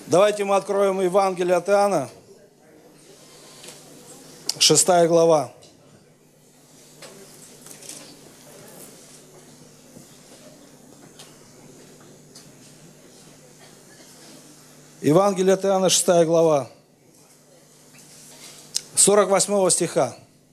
Давайте мы откроем Евангелие от Иоанна, 6 глава. Евангелие от Иоанна, 6 глава, 48 стиха.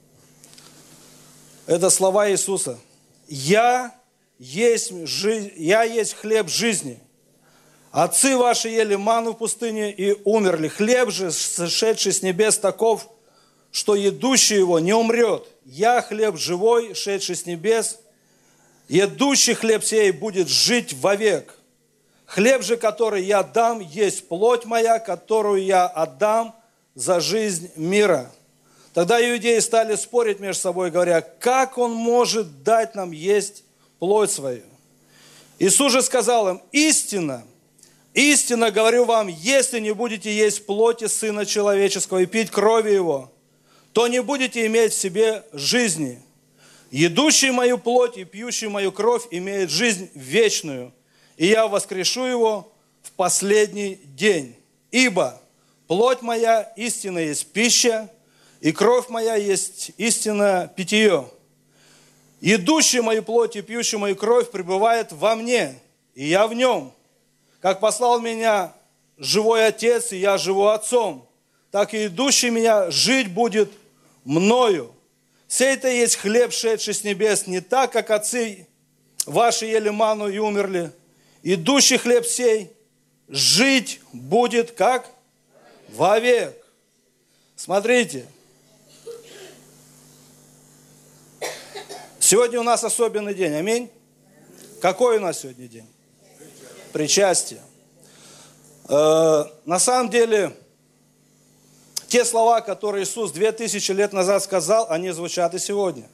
Это слова Иисуса. «Я есть хлеб жизни. Отцы ваши ели манну в пустыне и умерли. Хлеб же, сошедший с небес, таков, что едущий его не умрет. Я хлеб живой, шедший с небес. Едущий хлеб сей будет жить вовек. Хлеб же, который я дам, есть плоть моя, которую я отдам за жизнь мира». Тогда иудеи стали спорить между собой, говоря, как он может дать нам есть плоть свою? Иисус же сказал им, истинно, истинно говорю вам, если не будете есть плоти Сына Человеческого и пить крови Его, то не будете иметь в себе жизни. Едущий мою плоть и пьющий мою кровь имеет жизнь вечную, и я воскрешу его в последний день. Ибо плоть моя истинно есть пища, и кровь моя есть истинное питье. Едущий мою плоть и пьющий мою кровь пребывает во мне, и я в нем. Как послал меня живой Отец, и я живу Отцом, так и идущий меня жить будет мною. Сей-то есть хлеб, шедший с небес, не так, как отцы ваши ели манну и умерли. Идущий хлеб сей жить будет как? Вовек. Смотрите. Сегодня у нас особенный день. Аминь. Какой у нас сегодня день? Причастие. На самом деле, те слова, которые Иисус 2000 лет назад сказал, они звучат и сегодня.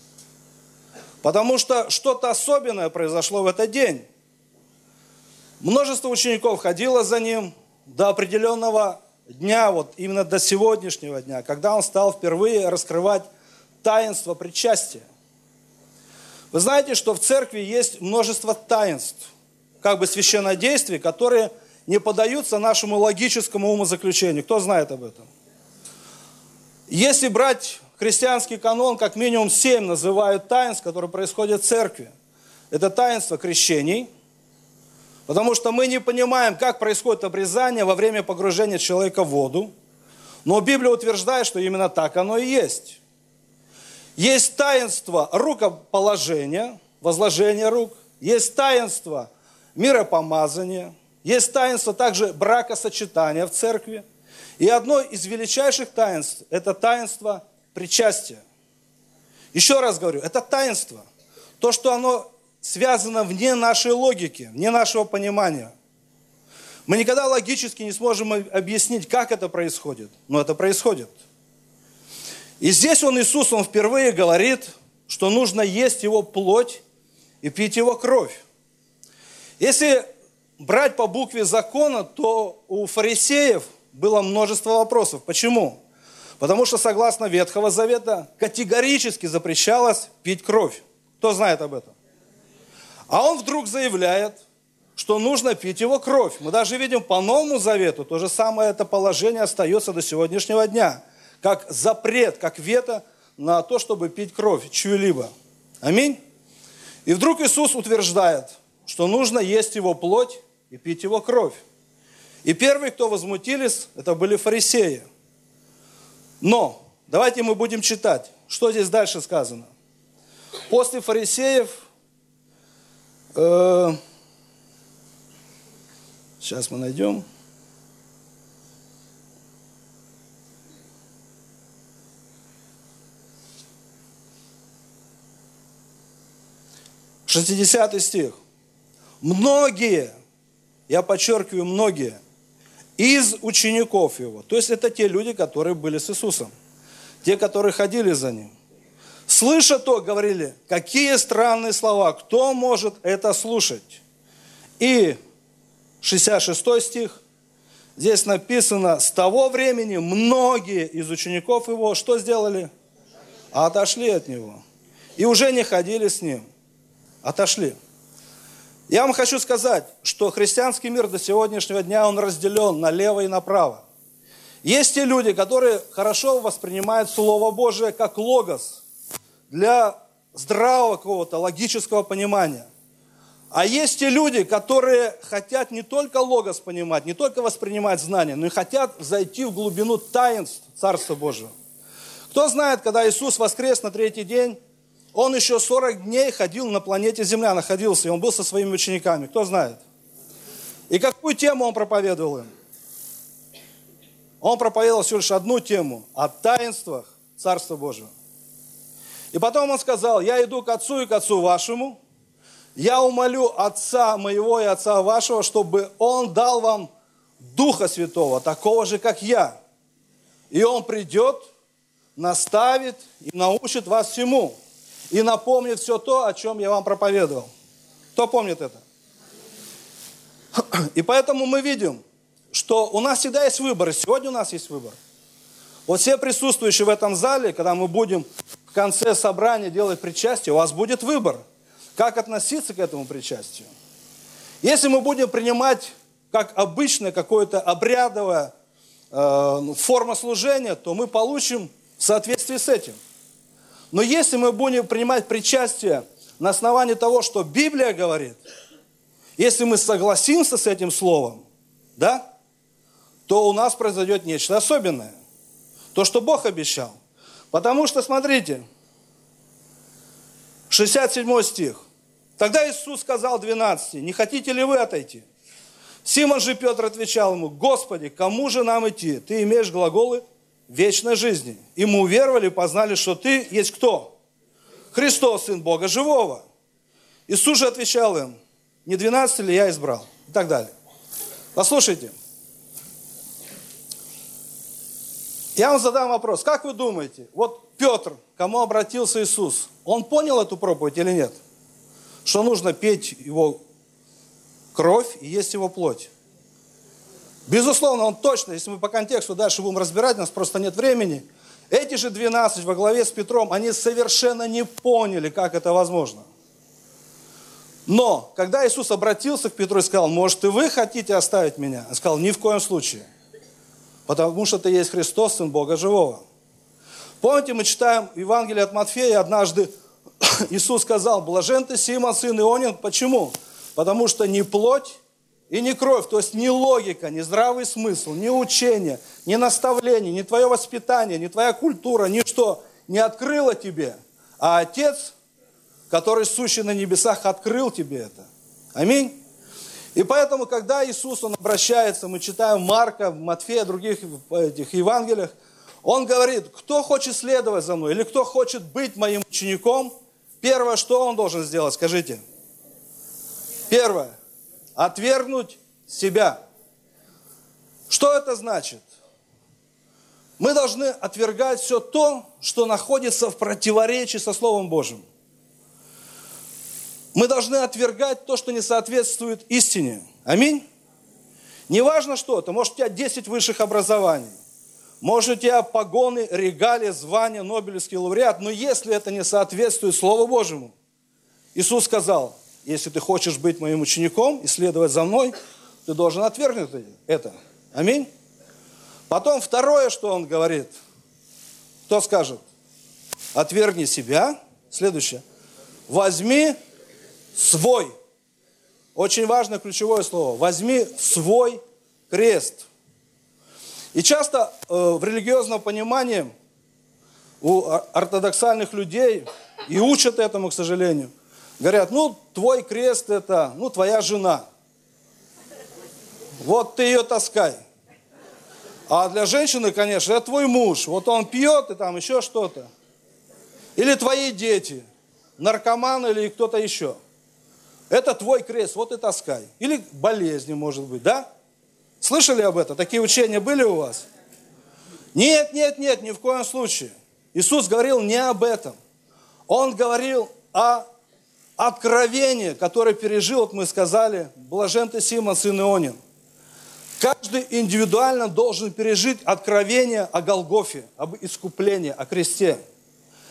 Потому что что-то особенное произошло в этот день. Множество учеников ходило за Ним до определенного дня, вот именно до сегодняшнего дня, когда Он стал впервые раскрывать таинство причастия. Вы знаете, что в церкви есть множество таинств, как бы священнодействий, которые не поддаются нашему логическому умозаключению. Кто знает об этом? Если брать христианский канон, как минимум 7 называют таинств, которые происходят в церкви. Это таинство крещений, потому что мы не понимаем, как происходит обрезание во время погружения человека в воду. Но Библия утверждает, что именно так оно и есть. Есть таинство рукоположения, возложения рук. Есть таинство миропомазания. Есть таинство также бракосочетания в церкви. И одно из величайших таинств – это таинство причастия. Еще раз говорю, это таинство. То, что оно связано вне нашей логики, вне нашего понимания. Мы никогда логически не сможем объяснить, как это происходит, но это происходит. И здесь Иисус, Он впервые говорит, что нужно есть Его плоть и пить Его кровь. Если брать по букве закона, то у фарисеев было множество вопросов. Почему? Потому что, согласно Ветхого Завета, категорически запрещалось пить кровь. Кто знает об этом? А Он вдруг заявляет, что нужно пить Его кровь. Мы даже видим по Новому Завету, то же самое это положение остается до сегодняшнего дня. Как запрет, как вето на то, чтобы пить кровь чью-либо. Аминь. И вдруг Иисус утверждает, что нужно есть Его плоть и пить Его кровь. И первые, кто возмутились, это были фарисеи. Но давайте мы будем читать, что здесь дальше сказано. После фарисеев, сейчас мы найдем. 60 стих. Многие, я подчеркиваю, многие, из учеников Его, то есть это те люди, которые были с Иисусом, те, которые ходили за Ним, слыша то, говорили, какие странные слова, кто может это слушать? И 66 стих, здесь написано, с того времени многие из учеников Его, что сделали? Отошли от Него. И уже не ходили с Ним. Отошли. Я вам хочу сказать, что христианский мир до сегодняшнего дня, он разделен налево и направо. Есть те люди, которые хорошо воспринимают Слово Божие как логос для здравого какого-то логического понимания. А есть те люди, которые хотят не только логос понимать, не только воспринимать знания, но и хотят зайти в глубину таинств Царства Божьего. Кто знает, когда Иисус воскрес на третий день, Он еще 40 дней ходил на планете Земля, находился, и Он был со своими учениками. Кто знает? И какую тему Он проповедовал им? Он проповедовал всего лишь одну тему – о таинствах Царства Божьего. И потом Он сказал: «Я иду к Отцу и к Отцу вашему, я умолю Отца моего и Отца вашего, чтобы Он дал вам Духа Святого, такого же, как я. И Он придет, наставит и научит вас всему, и напомнит все то, о чем я вам проповедовал». Кто помнит это? И поэтому мы видим, что у нас всегда есть выбор, и сегодня у нас есть выбор. Вот все присутствующие в этом зале, когда мы будем в конце собрания делать причастие, у вас будет выбор, как относиться к этому причастию. Если мы будем принимать как обычное какое-то обрядовое форма служения, то мы получим в соответствии с этим. Но если мы будем принимать причастие на основании того, что Библия говорит, если мы согласимся с этим словом, да, то у нас произойдет нечто особенное. То, что Бог обещал. Потому что, смотрите, 67 стих. «Тогда Иисус сказал 12: не хотите ли вы отойти? Симон же Петр отвечал ему: Господи, кому же нам идти? Ты имеешь глаголы вечной жизни. И мы уверовали и познали, что Ты есть кто? Христос, Сын Бога Живого. Иисус же отвечал им: не 12 ли я избрал?» И так далее. Послушайте. Я вам задам вопрос. Как вы думаете, вот Петр, к кому обратился Иисус, он понял эту проповедь или нет? Что нужно пить его кровь и есть его плоть. Безусловно, он точно, если мы по контексту дальше будем разбирать, у нас просто нет времени. Эти же 12 во главе с Петром, они совершенно не поняли, как это возможно. Но, когда Иисус обратился к Петру и сказал: может, и вы хотите оставить меня? Он сказал: ни в коем случае. Потому что Ты есть Христос, Сын Бога Живого. Помните, мы читаем Евангелие от Матфея, однажды Иисус сказал: блажен ты, Симон, сын Ионин. Почему? Потому что ни плоть и ни кровь, то есть ни логика, ни здравый смысл, ни учение, ни наставление, ни твое воспитание, ни твоя культура, ничто не открыло тебе, а Отец, который сущий на небесах, открыл тебе это. Аминь. И поэтому, когда Иисус, Он обращается, мы читаем Марка, Матфея, других этих Евангелиях, Он говорит: кто хочет следовать за мной, или кто хочет быть моим учеником, первое, что он должен сделать, скажите. Первое. Отвергнуть себя. Что это значит? Мы должны отвергать все то, что находится в противоречии со Словом Божьим. Мы должны отвергать то, что не соответствует истине. Аминь. Неважно что это. Может, у тебя 10 высших образований. Может, у тебя погоны, регалии, звания, Нобелевский лауреат. Но если это не соответствует Слову Божьему, Иисус сказал: если ты хочешь быть моим учеником и следовать за мной, ты должен отвергнуть это. Аминь. Потом второе, что Он говорит. Кто скажет? Отвергни себя. Следующее. Возьми свой. Очень важное ключевое слово. Возьми свой крест. И часто в религиозном понимании у ортодоксальных людей, и учат этому, к сожалению, говорят: ну, твой крест это, твоя жена. Вот ты ее таскай. А для женщины, конечно, это твой муж. Вот он пьет и там еще что-то. Или твои дети, наркоман или кто-то еще. Это твой крест, вот и таскай. Или болезни, может быть, да? Слышали об этом? Такие учения были у вас? Нет, ни в коем случае. Иисус говорил не об этом. Он говорил о откровении, которое пережил, вот мы сказали, блажен ты, Симон, сын Ионин. Каждый индивидуально должен пережить откровение о Голгофе, об искуплении, о кресте.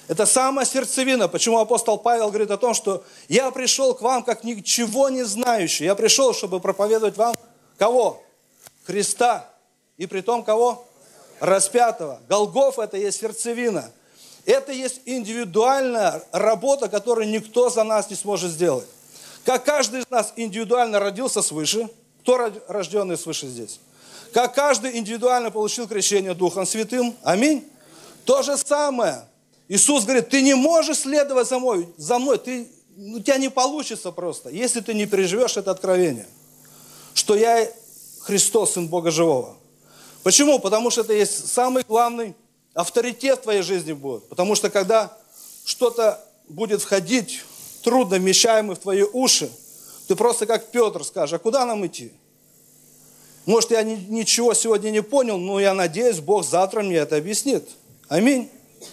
Это самая сердцевина. Почему апостол Павел говорит о том, что я пришел к вам как ничего не знающий. Я пришел, чтобы проповедовать вам кого? Христа. И при том кого? Распятого. Голгофа – это есть сердцевина. Это есть индивидуальная работа, которую никто за нас не сможет сделать. Как каждый из нас индивидуально родился свыше. Кто рожденный свыше здесь? Как каждый индивидуально получил крещение Духом Святым. Аминь. То же самое. Иисус говорит, ты не можешь следовать за мной. У тебя не получится просто, если ты не переживешь это откровение, что я Христос, Сын Бога Живого. Почему? Потому что это есть самый главный авторитет в твоей жизни будет. Потому что когда что-то будет входить, трудно вмещаемый в твои уши, ты просто как Петр скажешь, а куда нам идти? Может, я ничего сегодня не понял, но я надеюсь, Бог завтра мне это объяснит. Аминь.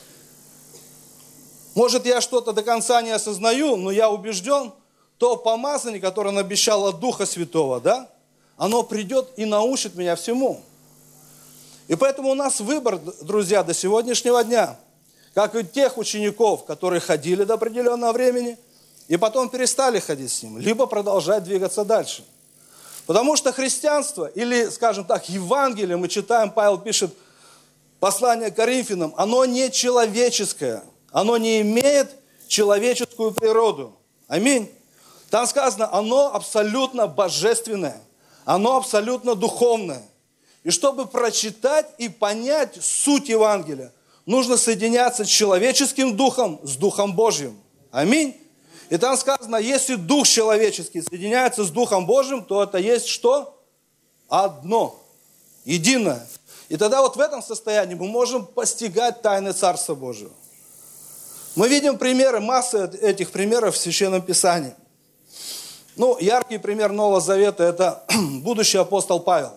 Может, я что-то до конца не осознаю, но я убежден, то помазание, которое он обещал от Духа Святого, да, оно придет и научит меня всему. И поэтому у нас выбор, друзья, до сегодняшнего дня, как и тех учеников, которые ходили до определенного времени, и потом перестали ходить с ним, либо продолжать двигаться дальше. Потому что христианство, или, скажем так, Евангелие, мы читаем, Павел пишет, послание к Коринфянам, оно не человеческое, оно не имеет человеческую природу. Аминь. Там сказано, оно абсолютно божественное, оно абсолютно духовное. И чтобы прочитать и понять суть Евангелия, нужно соединяться с человеческим духом, с Духом Божьим. Аминь. И там сказано, если дух человеческий соединяется с Духом Божьим, то это есть что? Одно, единое. И тогда вот в этом состоянии мы можем постигать тайны Царства Божьего. Мы видим примеры, массы этих примеров в Священном Писании. Яркий пример Нового Завета – это будущий апостол Павел.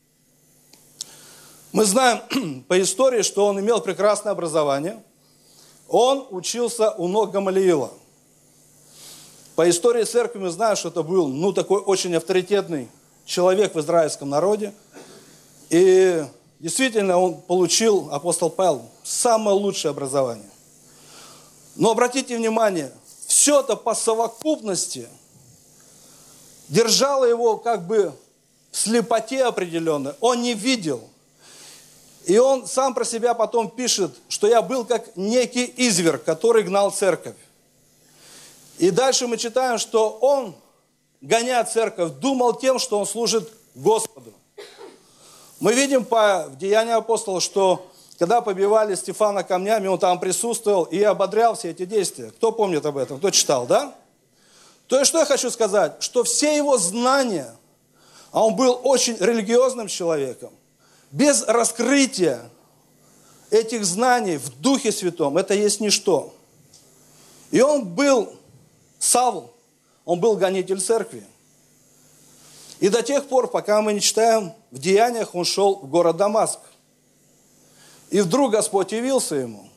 Мы знаем по истории, что он имел прекрасное образование. Он учился у ног Гамалиила. По истории церкви мы знаем, что это был такой очень авторитетный человек в израильском народе. И действительно он получил, апостол Павел, самое лучшее образование. Но обратите внимание, все это по совокупности держало его как бы в слепоте определенной. Он не видел. И он сам про себя потом пишет, что я был как некий изверг, который гнал церковь. И дальше мы читаем, что он, гоня церковь, думал тем, что он служит Господу. Мы видим в Деяниях апостолов, что когда побивали Стефана камнями, он там присутствовал и ободрял все эти действия. Кто помнит об этом? Кто читал, да? То есть, что я хочу сказать? Что все его знания, а он был очень религиозным человеком, без раскрытия этих знаний в Духе Святом, это есть ничто. И он был Савл, он был гонитель церкви. И до тех пор, пока мы не читаем в Деяниях, он шел в город Дамаск. И вдруг Господь явился ему.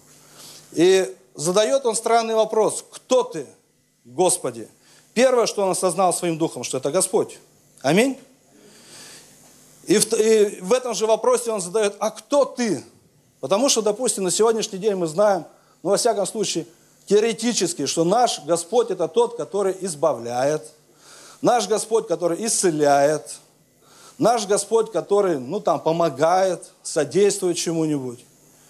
И задает он странный вопрос. Кто ты, Господи? Первое, что он осознал своим духом, что это Господь. Аминь. И в этом же вопросе он задает, а кто ты? Потому что, допустим, на сегодняшний день мы знаем, во всяком случае, теоретически, что наш Господь это тот, который избавляет. Наш Господь, который исцеляет. Наш Господь, который, помогает, содействует чему-нибудь.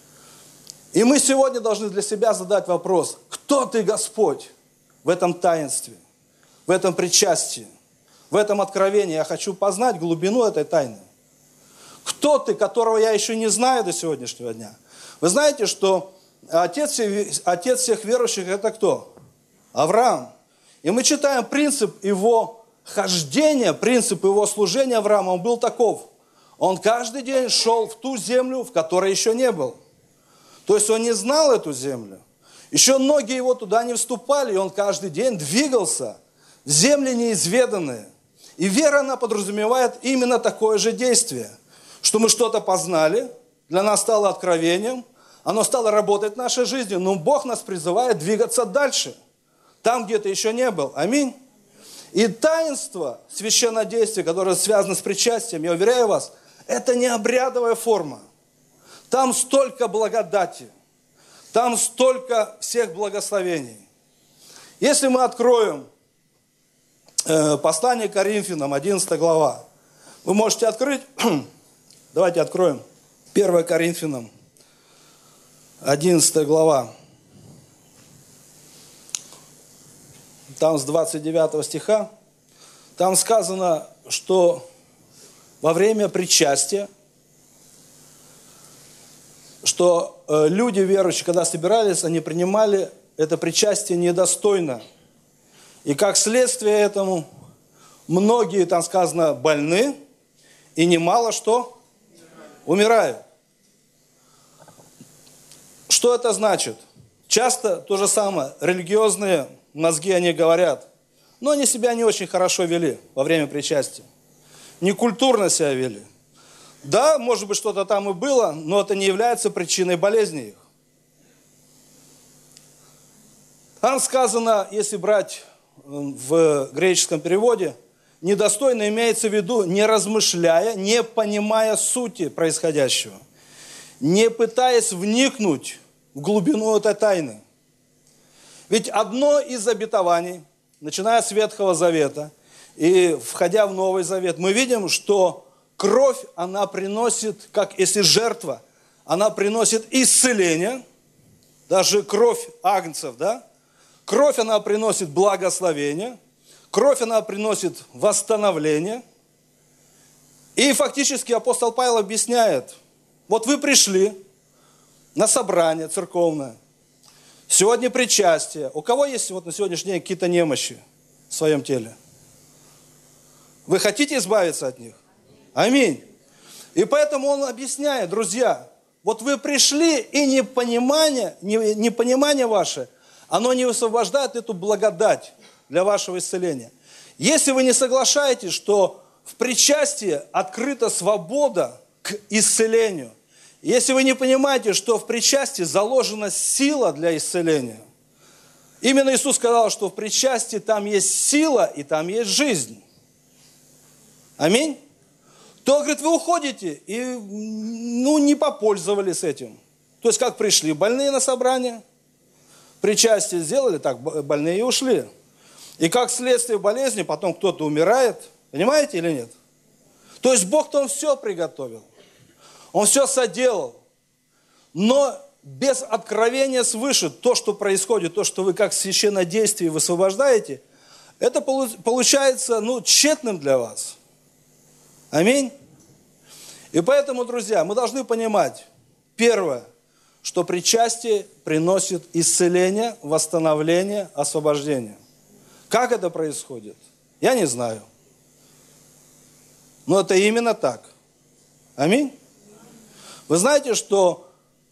И мы сегодня должны для себя задать вопрос, кто ты, Господь, в этом таинстве, в этом причастии, в этом откровении. Я хочу познать глубину этой тайны. Кто ты, которого я еще не знаю до сегодняшнего дня? Вы знаете, что отец всех верующих это кто? Авраам. И мы читаем принцип его хождения, принцип его служения Авраама, он был таков. Он каждый день шел в ту землю, в которой еще не был. То есть он не знал эту землю. Еще ноги его туда не вступали, и он каждый день двигался в земли неизведанные. И вера, она подразумевает именно такое же действие, что мы что-то познали, для нас стало откровением, оно стало работать в нашей жизни, но Бог нас призывает двигаться дальше, там, где ты еще не был. Аминь. И таинство священнодействия, которое связано с причастием, я уверяю вас, это не обрядовая форма. Там столько благодати, Там столько всех благословений. Если мы откроем послание к Коринфянам, 11 глава, вы можете открыть, давайте откроем, 1 Коринфянам, 11 глава, там с 29 стиха, там сказано, что во время причастия, что люди верующие, когда собирались, они принимали это причастие недостойно. И как следствие этому, многие, там сказано, больны, и немало что? Умирают. Что это значит? Часто то же самое, религиозные мозги, они говорят, но они себя не очень хорошо вели во время причастия. Некультурно себя вели. Да, может быть, что-то там и было, но это не является причиной болезни их. Там сказано, если брать в греческом переводе, недостойно имеется в виду, не размышляя, не понимая сути происходящего, не пытаясь вникнуть в глубину этой тайны. Ведь одно из обетований, начиная с Ветхого Завета и входя в Новый Завет, мы видим, что кровь, она приносит, как если жертва, она приносит исцеление, даже кровь агнцев, да? Кровь, она приносит благословение, кровь, она приносит восстановление. И фактически апостол Павел объясняет, вот вы пришли на собрание церковное, сегодня причастие. У кого есть вот на сегодняшний день какие-то немощи в своем теле? Вы хотите избавиться от них? Аминь. И поэтому он объясняет, друзья, вот вы пришли, и непонимание ваше, оно не высвобождает эту благодать для вашего исцеления. Если вы не соглашаетесь, что в причастии открыта свобода к исцелению, если вы не понимаете, что в причастии заложена сила для исцеления, именно Иисус сказал, что в причастии там есть сила и там есть жизнь. Аминь. То, говорит, вы уходите и не попользовались этим. То есть, как пришли больные на собрание, причастие сделали, так больные и ушли. И как следствие болезни, потом кто-то умирает. Понимаете или нет? То есть, Бог-то Он все приготовил. Он все соделал. Но без откровения свыше, то, что происходит, то, что вы как священное действие высвобождаете, это получается, тщетным для вас. Аминь. И поэтому, друзья, мы должны понимать, первое, что причастие приносит исцеление, восстановление, освобождение. Как это происходит? Я не знаю. Но это именно так. Аминь. Вы знаете, что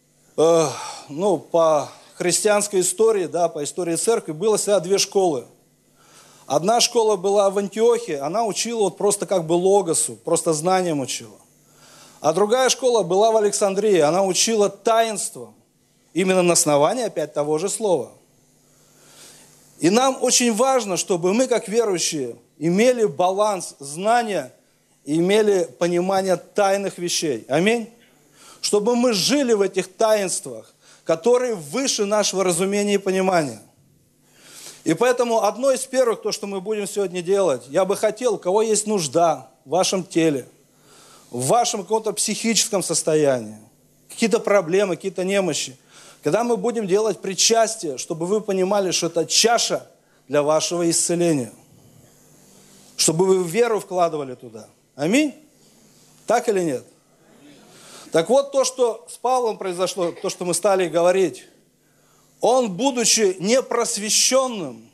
по христианской истории, по истории церкви было всегда две школы. Одна школа была в Антиохии, она учила просто как бы логосу, просто знанием учила. А другая школа была в Александрии, она учила таинствам, именно на основании опять того же слова. И нам очень важно, чтобы мы, как верующие, имели баланс знания и имели понимание тайных вещей. Аминь. Чтобы мы жили в этих таинствах, которые выше нашего разумения и понимания. И поэтому одно из первых, то, что мы будем сегодня делать, я бы хотел, у кого есть нужда в вашем теле, в вашем каком-то психическом состоянии, какие-то проблемы, какие-то немощи, когда мы будем делать причастие, чтобы вы понимали, что это чаша для вашего исцеления, чтобы вы веру вкладывали туда. Аминь? Так или нет? Так вот, то, что с Павлом произошло, то, что мы стали говорить, он, будучи непросвещенным,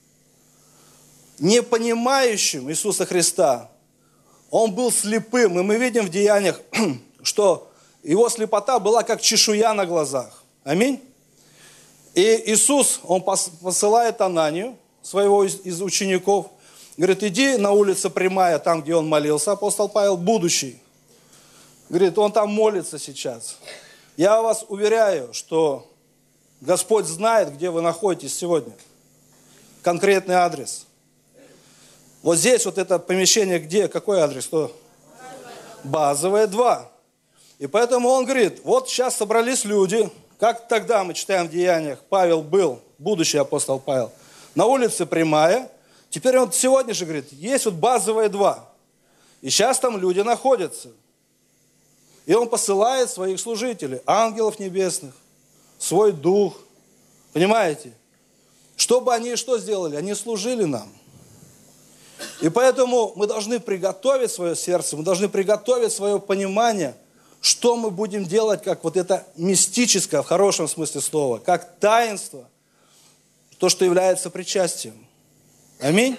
не понимающим Иисуса Христа, он был слепым. И мы видим в Деяниях, что его слепота была как чешуя на глазах. Аминь. И Иисус, он посылает Ананию, своего из учеников, говорит, иди на улицу Прямая, там, где он молился, апостол Павел, будущий. Говорит, он там молится сейчас. Я вас уверяю, что Господь знает, где вы находитесь сегодня. Конкретный адрес. Вот здесь вот это помещение где? Какой адрес? Что? Базовое 2. И поэтому он говорит, вот сейчас собрались люди, как тогда мы читаем в Деяниях, Павел был, будущий апостол Павел, на улице прямая, теперь он сегодня же говорит, есть вот базовые два. И сейчас там люди находятся. И он посылает своих служителей, ангелов небесных, свой дух. Понимаете? Чтобы они что сделали? Они служили нам. И поэтому мы должны приготовить свое сердце, мы должны приготовить свое понимание, что мы будем делать, как вот это мистическое, в хорошем смысле слова, как таинство, то, что является причастием. Аминь.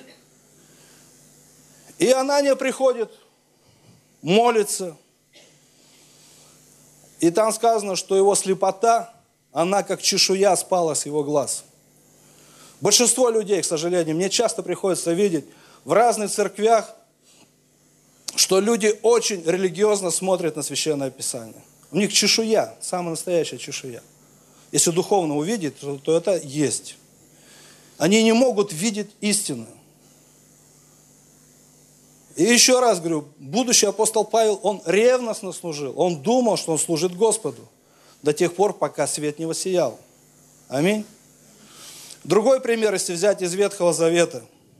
И Анания приходит, молится. И там сказано, что его слепота, она как чешуя спала с его глаз. Большинство людей, к сожалению, мне часто приходится видеть в разных церквях, что люди очень религиозно смотрят на Священное Писание. У них чешуя, самая настоящая чешуя. Если духовно увидеть, то это есть. Они не могут видеть истину. И еще раз говорю, будущий апостол Павел, он ревностно служил. Он думал, что он служит Господу до тех пор, пока свет не воссиял. Аминь. Другой пример, если взять из Ветхого Завета.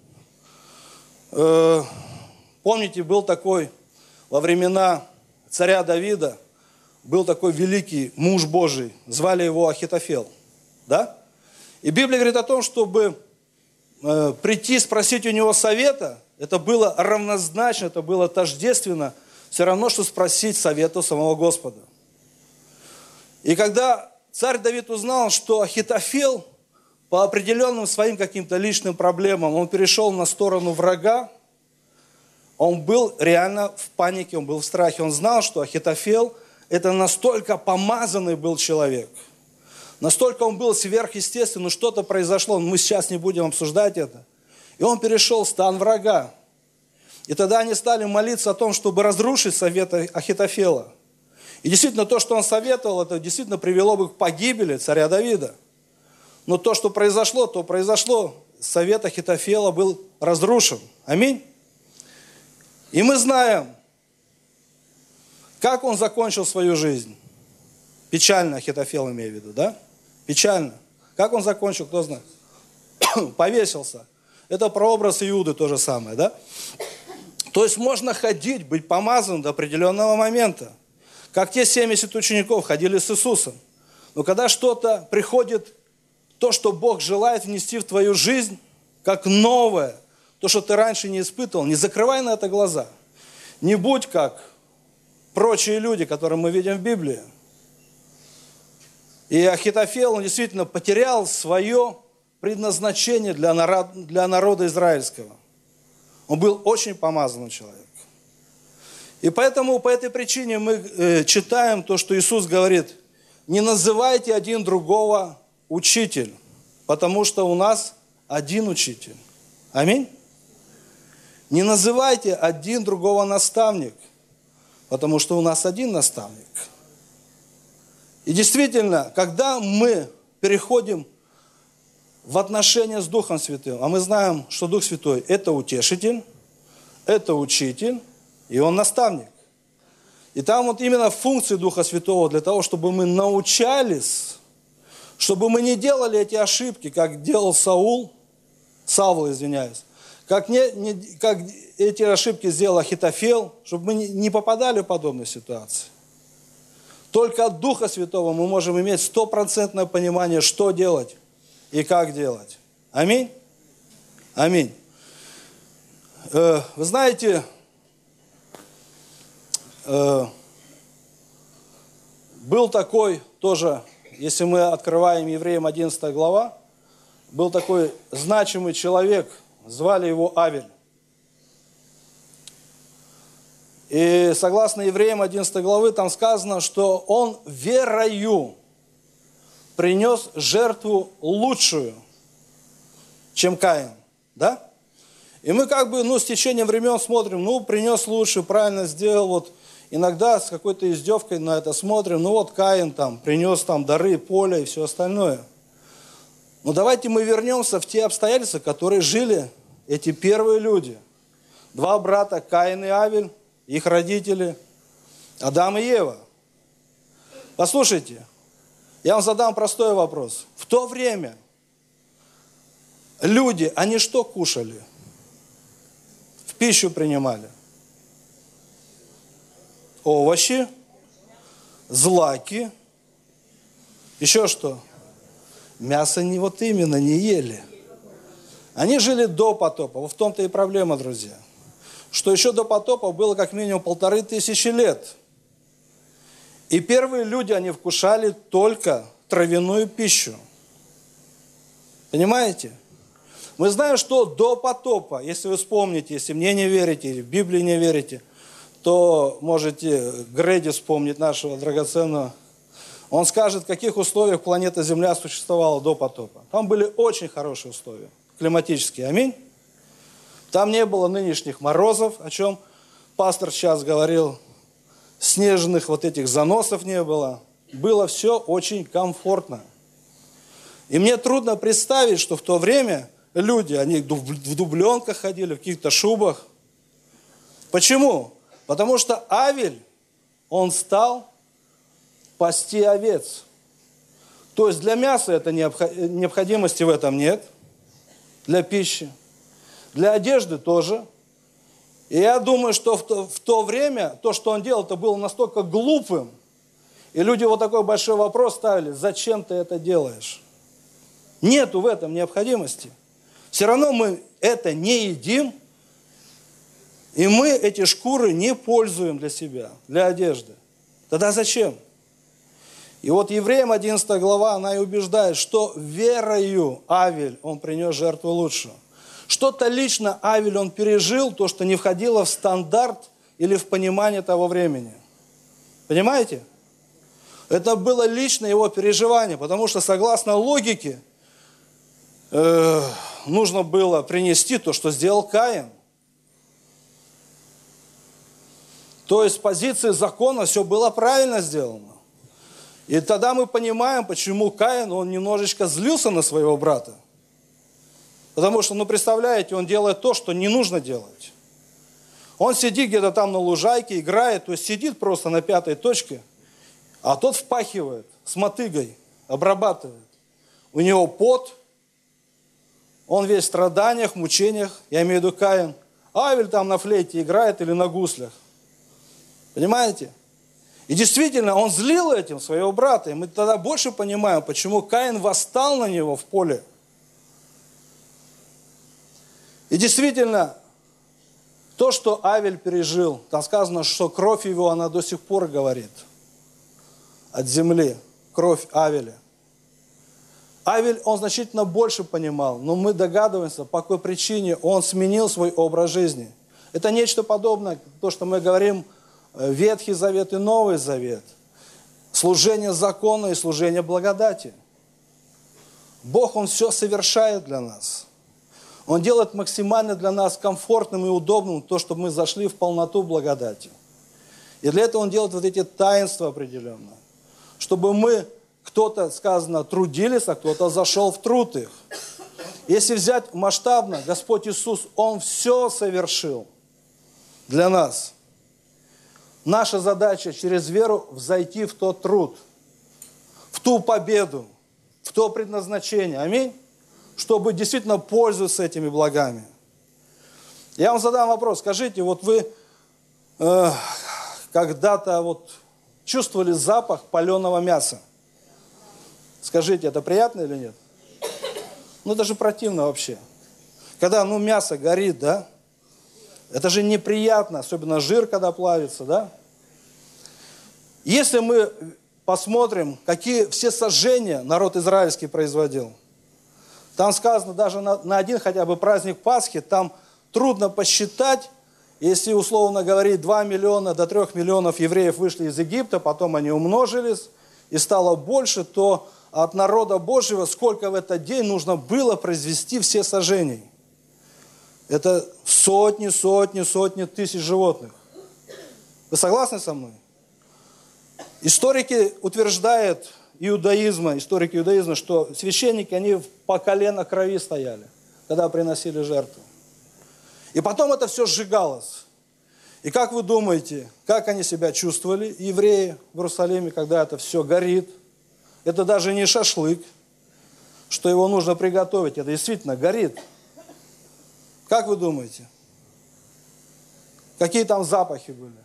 Помните, был такой, во времена царя Давида, был такой великий муж Божий, звали его Ахитофел. Да? И Библия говорит о том, чтобы прийти спросить у него совета, это было равнозначно, это было тождественно, все равно, что спросить совета у самого Господа. И когда царь Давид узнал, что Ахитофел по определенным своим каким-то личным проблемам, он перешел на сторону врага, он был реально в панике, он был в страхе. Он знал, что Ахитофел это настолько помазанный был человек, настолько он был сверхъестественный, что-то произошло, мы сейчас не будем обсуждать это. И он перешел в стан врага. И тогда они стали молиться о том, чтобы разрушить совет Ахитофела. И действительно, то, что он советовал, это действительно привело бы к погибели царя Давида. Но то, что произошло, то произошло. Совет Ахитофела был разрушен. Аминь. И мы знаем, как он закончил свою жизнь. Печально Ахитофел, имею в виду, да? Печально. Как он закончил, кто знает? Повесился. Это прообраз Иуды то же самое, да? То есть можно ходить, быть помазанным до определенного момента. Как те 70 учеников ходили с Иисусом. Но когда что-то приходит, то, что Бог желает внести в твою жизнь, как новое, то, что ты раньше не испытывал, не закрывай на это глаза. Не будь как прочие люди, которые мы видим в Библии. И Ахитофел, он действительно потерял свое предназначение для народа израильского. Он был очень помазанный человек. И поэтому по этой причине мы читаем то, что Иисус говорит: не называйте один другого учитель, потому что у нас один учитель. Аминь. Не называйте один другого наставник, потому что у нас один наставник. И действительно, когда мы переходим в отношения с Духом Святым, а мы знаем, что Дух Святой – это утешитель, это учитель, и Он наставник. И там вот именно функции Духа Святого для того, чтобы мы научались, чтобы мы не делали эти ошибки, как делал Савл, как эти ошибки сделал Ахитофел, чтобы мы не попадали в подобные ситуации. Только от Духа Святого мы можем иметь 100% понимание, что делать и как делать. Аминь? Аминь. Вы знаете, был такой тоже, если мы открываем Евреям 11 глава, был такой значимый человек, звали его Авель. И согласно Евреям 11 главы, там сказано, что он верою принес жертву лучшую, чем Каин. Да? И мы с течением времен смотрим, принес лучшую, правильно сделал. Вот иногда с какой-то издевкой на это смотрим. Каин там принес там дары, поля и все остальное. Но давайте мы вернемся в те обстоятельства, в которых жили эти первые люди. Два брата, Каин и Авель, их родители, Адам и Ева. Послушайте, Я вам задам простой вопрос. В то время люди, они что кушали? В пищу принимали? Овощи, злаки, еще что? Мясо не вот именно не ели. Они жили до потопа. Вот в том-то и проблема, друзья. Что еще до потопа было как минимум 1500 лет. И первые люди, они вкушали только травяную пищу. Понимаете? Мы знаем, что до потопа, если вы вспомните, если мне не верите, или в Библии не верите, то можете Грэди вспомнить, нашего драгоценного. Он скажет, в каких условиях планета Земля существовала до потопа. Там были очень хорошие условия, климатические. Аминь. Там не было нынешних морозов, о чем пастор сейчас говорил. Снежных вот этих заносов не было. Было все очень комфортно. И мне трудно представить, что в то время люди, они в дубленках ходили, в каких-то шубах. Почему? Потому что Авель, он стал пасти овец. То есть для мяса это необходимости в этом нет, для пищи. Для одежды тоже. И я думаю, что в то время то, что он делал, это было настолько глупым. И люди вот такой большой вопрос ставили, зачем ты это делаешь? Нету в этом необходимости. Все равно мы это не едим, и мы эти шкуры не пользуем для себя, для одежды. Тогда зачем? И вот Евреям 11 глава, она и убеждает, что верою Авель, он принес жертву лучшую. Что-то лично Авель он пережил, то, что не входило в стандарт или в понимание того времени. Понимаете? Это было лично его переживание, потому что согласно логике нужно было принести то, что сделал Каин. То есть с позиции закона все было правильно сделано. И тогда мы понимаем, почему Каин, он немножечко злился на своего брата. Потому что, представляете, он делает то, что не нужно делать. Он сидит где-то там на лужайке, играет, то есть сидит просто на 5-й точке, а тот впахивает с мотыгой, обрабатывает. У него пот, он весь в страданиях, мучениях, я имею в виду Каин. Авель там на флейте играет или на гуслях. Понимаете? И действительно, он злил этим своего брата. И мы тогда больше понимаем, почему Каин восстал на него в поле. И действительно, то, что Авель пережил, там сказано, что кровь его, она до сих пор говорит от земли, кровь Авеля. Авель, он значительно больше понимал, но мы догадываемся, по какой причине он сменил свой образ жизни. Это нечто подобное, то, что мы говорим, Ветхий Завет и Новый Завет. Служение закона и служение благодати. Бог, Он все совершает для нас. Он делает максимально для нас комфортным и удобным то, чтобы мы зашли в полноту благодати. И для этого Он делает вот эти таинства определенные. Чтобы мы, кто-то, сказано, трудились, а кто-то зашел в труд их. Если взять масштабно, Господь Иисус, Он все совершил для нас. Наша задача через веру взойти в тот труд, в ту победу, в то предназначение. Аминь. Чтобы действительно пользоваться этими благами. Я вам задам вопрос. Скажите, вот вы когда-то чувствовали запах паленого мяса? Скажите, это приятно или нет? Это же противно вообще. Когда мясо горит, да? Это же неприятно, особенно жир, когда плавится, да? Если мы посмотрим, какие все сожжения народ израильский производил, там сказано, даже на один хотя бы праздник Пасхи, там трудно посчитать, если условно говорить 2 миллиона до 3 миллионов евреев вышли из Египта, потом они умножились и стало больше, то от народа Божьего сколько в этот день нужно было произвести все сожжений. Это сотни тысяч животных. Вы согласны со мной? Историки утверждают, историки иудаизма, что священники, они по колено крови стояли, когда приносили жертву. И потом это все сжигалось. И как вы думаете, как они себя чувствовали, евреи в Иерусалиме, когда это все горит? Это даже не шашлык, что его нужно приготовить. Это действительно горит. Как вы думаете? Какие там запахи были?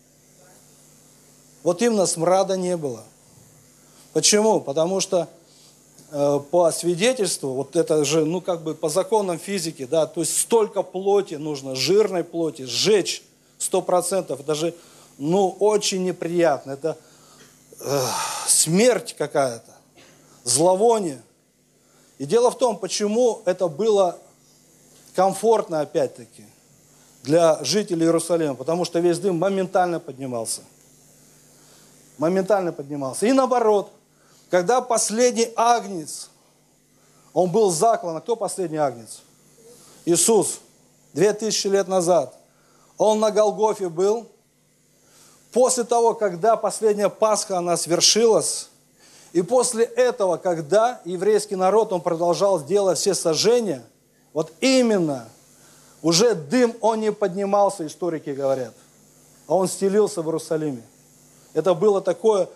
Вот именно смрада не было. Почему? Потому что по свидетельству, вот это же, по законам физики, да, то есть столько плоти нужно, жирной плоти, сжечь 100%, даже, очень неприятно. Это смерть какая-то, зловоние. И дело в том, почему это было комфортно, опять-таки, для жителей Иерусалима, потому что весь дым моментально поднимался. Моментально поднимался. И наоборот, когда последний агнец, он был заклан, а кто последний агнец? Иисус, 2000 лет назад. Он на Голгофе был. После того, когда последняя Пасха, она свершилась, и после этого, когда еврейский народ, он продолжал делать все сожжения, вот именно, уже дым, он не поднимался, историки говорят, а он стелился в Иерусалиме. Это было такое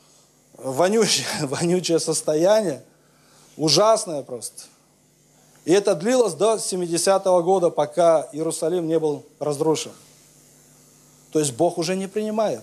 вонючее состояние, ужасное просто. И это длилось до 70-го года, пока Иерусалим не был разрушен. То есть Бог уже не принимает.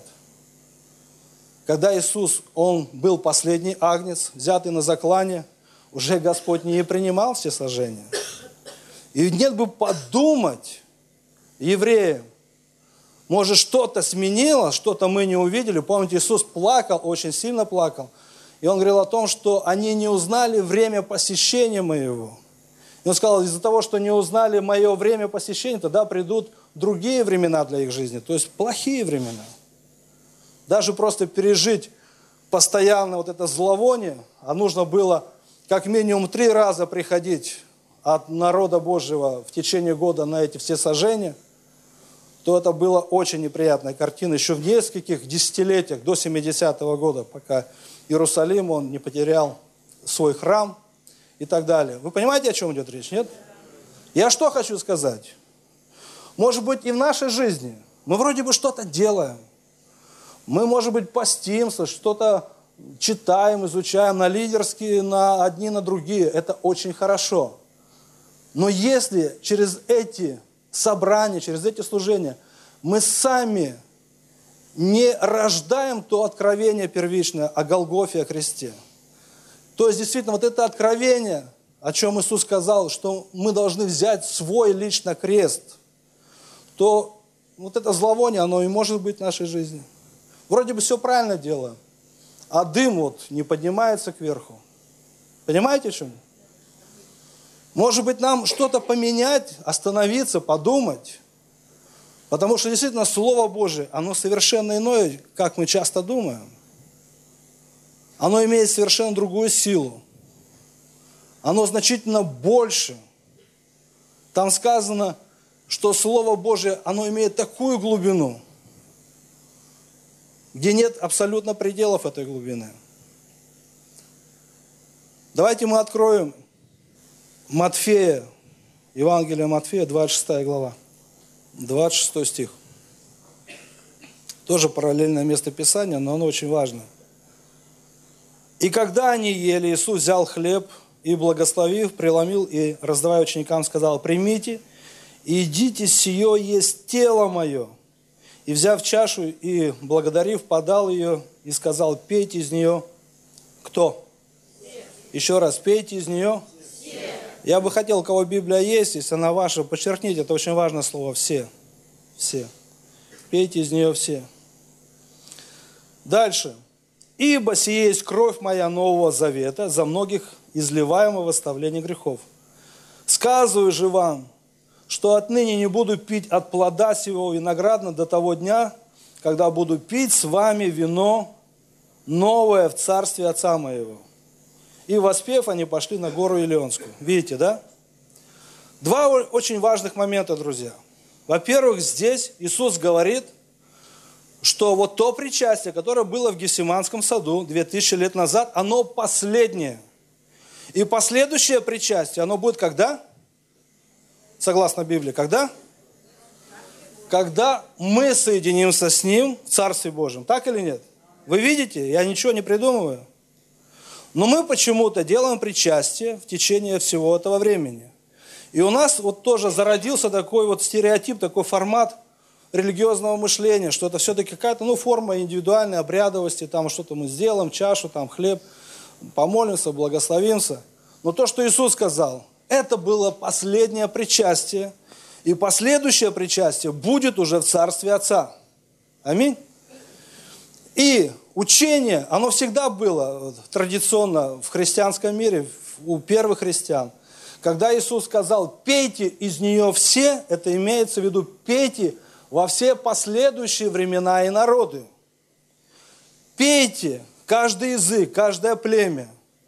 Когда Иисус, Он был последний агнец, взятый на заклание, уже Господь не принимал все сожжения. И нет бы подумать евреям, может, что-то сменилось, что-то мы не увидели. Помните, Иисус плакал, очень сильно плакал. И Он говорил о том, что они не узнали время посещения Моего. И Он сказал, из-за того, что не узнали Мое время посещения, тогда придут другие времена для их жизни, то есть плохие времена. Даже просто пережить постоянно вот это зловоние, а нужно было как минимум 3 раза приходить от народа Божьего в течение года на эти все сожжения, то это была очень неприятная картина еще в нескольких десятилетиях, до 70-го года, пока Иерусалим, он не потерял свой храм и так далее. Вы понимаете, о чем идет речь, нет? Я что хочу сказать? Может быть, и в нашей жизни мы вроде бы что-то делаем. Мы, может быть, постимся, что-то читаем, изучаем на лидерские, на одни, на другие. Это очень хорошо. Но если через эти собрания, через эти служения мы сами не рождаем то откровение первичное о Голгофе, о кресте, то есть действительно вот это откровение, о чем Иисус сказал, что мы должны взять свой лично крест, то вот это зловоние, оно и может быть в нашей жизни. Вроде бы все правильно делаем, а дым вот не поднимается кверху. Понимаете, о чем? Может быть, нам что-то поменять, остановиться, подумать. Потому что действительно Слово Божие, оно совершенно иное, как мы часто думаем. Оно имеет совершенно другую силу. Оно значительно больше. Там сказано, что Слово Божие, оно имеет такую глубину, где нет абсолютно пределов этой глубины. Давайте мы откроем Матфея, Евангелие Матфея, 26 глава, 26 стих. Тоже параллельное место Писания, но оно очень важное. «И когда они ели, Иисус взял хлеб и, благословив, преломил и, раздавая ученикам, сказал: примите, и идите, сие есть тело мое. И, взяв чашу и благодарив, подал ее и сказал: пейте из нее». Кто? Все. Еще раз, пейте из нее. Все. Я бы хотел, у кого Библия есть, если она ваша, подчеркните, это очень важное слово, все. Все. Пейте из нее все. Дальше. «Ибо сие есть кровь моя нового завета, за многих изливаемого в оставление грехов. Сказываю же вам, что отныне не буду пить от плода сего виноградного до того дня, когда буду пить с вами вино новое в царстве Отца моего». И воспев, они пошли на гору Илионскую. Видите, да? 2 очень важных момента, друзья. Во-первых, здесь Иисус говорит, что вот то причастие, которое было в Гефсиманском саду 2000 лет назад, оно последнее. И последующее причастие, оно будет когда? Согласно Библии, когда? Когда мы соединимся с Ним в Царстве Божьем. Так или нет? Вы видите? Я ничего не придумываю. Но мы почему-то делаем причастие в течение всего этого времени. И у нас вот тоже зародился такой вот стереотип, такой формат религиозного мышления, что это все-таки какая-то форма индивидуальной обрядовости, там что-то мы сделаем, чашу, там хлеб, помолимся, благословимся. Но то, что Иисус сказал, это было последнее причастие, и последующее причастие будет уже в Царстве Отца. Аминь. И учение, оно всегда было традиционно в христианском мире, у первых христиан. Когда Иисус сказал, пейте из нее все, это имеется в виду, пейте во все последующие времена и народы. Пейте каждый язык, каждое племя,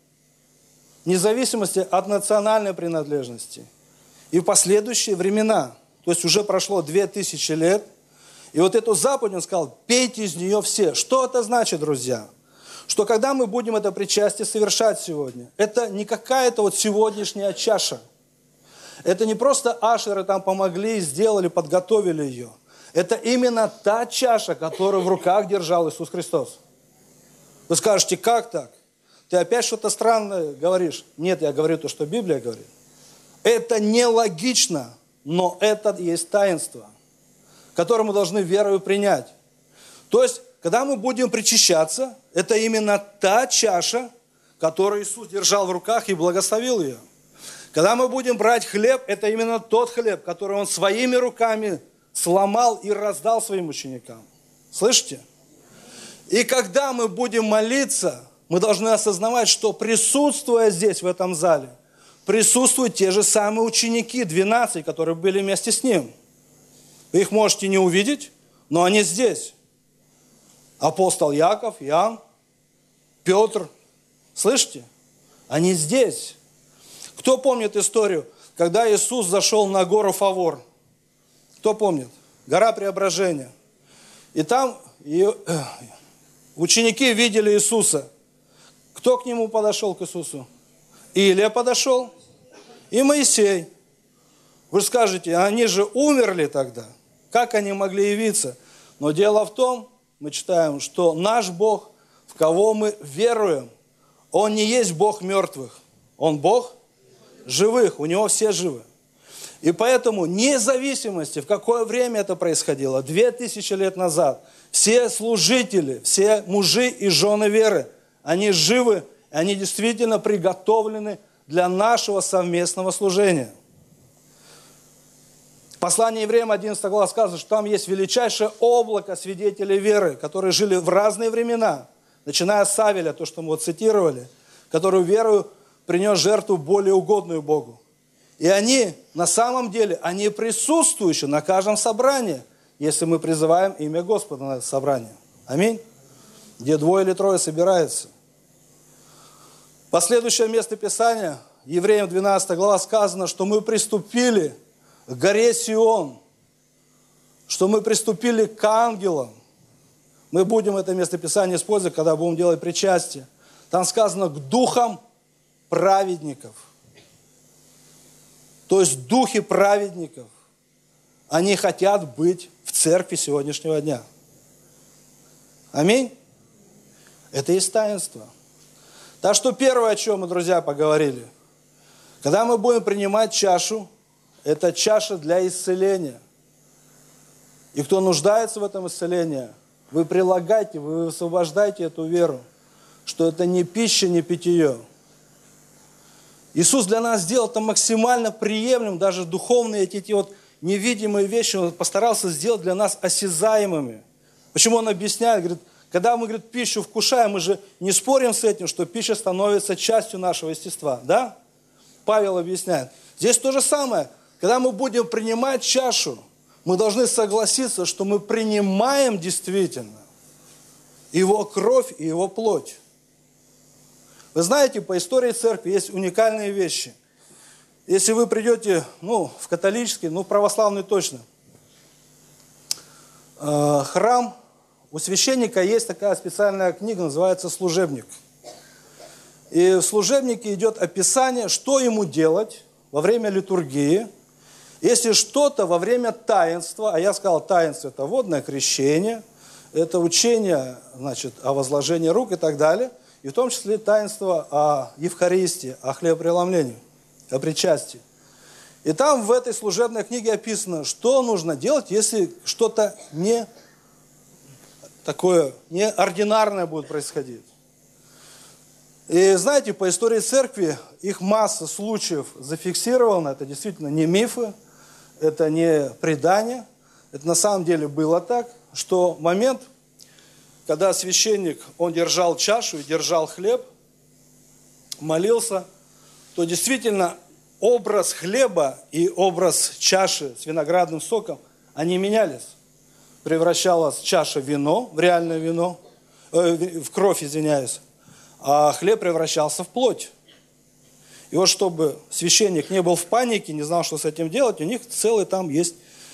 вне зависимости от национальной принадлежности. И в последующие времена, то есть уже прошло 2000 лет, и вот эту заповедь он сказал, пейте из нее все. Что это значит, друзья? Что когда мы будем это причастие совершать сегодня, это не какая-то вот сегодняшняя чаша. Это не просто ашеры там помогли, сделали, подготовили ее. Это именно та чаша, которую в руках держал Иисус Христос. Вы скажете, как так? Ты опять что-то странное говоришь. Нет, я говорю то, что Библия говорит. Это нелогично, но это и есть таинство, которое мы должны верою принять. То есть, когда мы будем причащаться, это именно та чаша, которую Иисус держал в руках и благословил ее. Когда мы будем брать хлеб, это именно тот хлеб, который Он своими руками сломал и раздал своим ученикам. Слышите? И когда мы будем молиться, мы должны осознавать, что присутствуя здесь, в этом зале, присутствуют те же самые ученики, 12, которые были вместе с Ним. Вы их можете не увидеть, но они здесь. Апостол Яков, Иоанн, Петр. Слышите? Они здесь. Кто помнит историю, когда Иисус зашел на гору Фавор? Кто помнит? Гора Преображения. И там ученики видели Иисуса. Кто к нему подошел, к Иисусу? Илия подошел и Моисей. Вы скажете, они же умерли тогда. Как они могли явиться? Но дело в том, мы читаем, что наш Бог, в кого мы веруем, Он не есть Бог мертвых. Он Бог живых, у Него все живы. И поэтому, вне зависимости, в какое время это происходило, 2000 лет назад, все служители, все мужи и жены веры, они живы, они действительно приготовлены для нашего совместного служения. Послание Евреям 11 глава сказано, что там есть величайшее облако свидетелей веры, которые жили в разные времена, начиная с Авеля, то, что мы вот цитировали, который верою принес жертву более угодную Богу. И они, на самом деле, они присутствующие на каждом собрании, если мы призываем имя Господа на это собрание. Аминь. Где 2 или 3 собираются. Последующее место Писания, Евреям 12 глава, сказано, что мы приступили к горе Сион, что мы приступили к ангелам. Мы будем это местописание использовать, когда будем делать причастие. Там сказано к духам праведников. То есть духи праведников, они хотят быть в церкви сегодняшнего дня. Аминь. Это есть таинство. Так что первое, о чем мы, друзья, поговорили. Когда мы будем принимать чашу, это чаша для исцеления. И кто нуждается в этом исцелении, вы прилагайте, вы высвобождайте эту веру, что это не пища, не питье. Иисус для нас сделал это максимально приемлемым, даже духовные эти вот невидимые вещи Он постарался сделать для нас осязаемыми. Почему Он объясняет, говорит, когда мы, говорит, пищу вкушаем, мы же не спорим с этим, что пища становится частью нашего естества, да? Павел объясняет. Здесь то же самое. Когда мы будем принимать чашу, мы должны согласиться, что мы принимаем действительно Его кровь и Его плоть. Вы знаете, по истории церкви есть уникальные вещи. Если вы придете, в католический, в православный точно, храм, у священника есть такая специальная книга, называется «Служебник». И в служебнике идет описание, что ему делать во время литургии, если что-то во время таинства, а я сказал, таинство – это водное крещение, это учение, о возложении рук и так далее. и в том числе таинство о Евхаристии, о хлебопреломлении, о причастии. И там в этой служебной книге описано, что нужно делать, если что-то не такое, неординарное будет происходить. И знаете, по истории церкви их масса случаев зафиксирована, это действительно не мифы, это не предание, это на самом деле было так, что момент, когда священник, он держал чашу и держал хлеб, молился, то действительно образ хлеба и образ чаши с виноградным соком, они менялись. Превращалась чаша в вино, в реальное вино, в кровь, извиняюсь, а хлеб превращался в плоть. И вот чтобы священник не был в панике, не знал, что с этим делать, у них целый там есть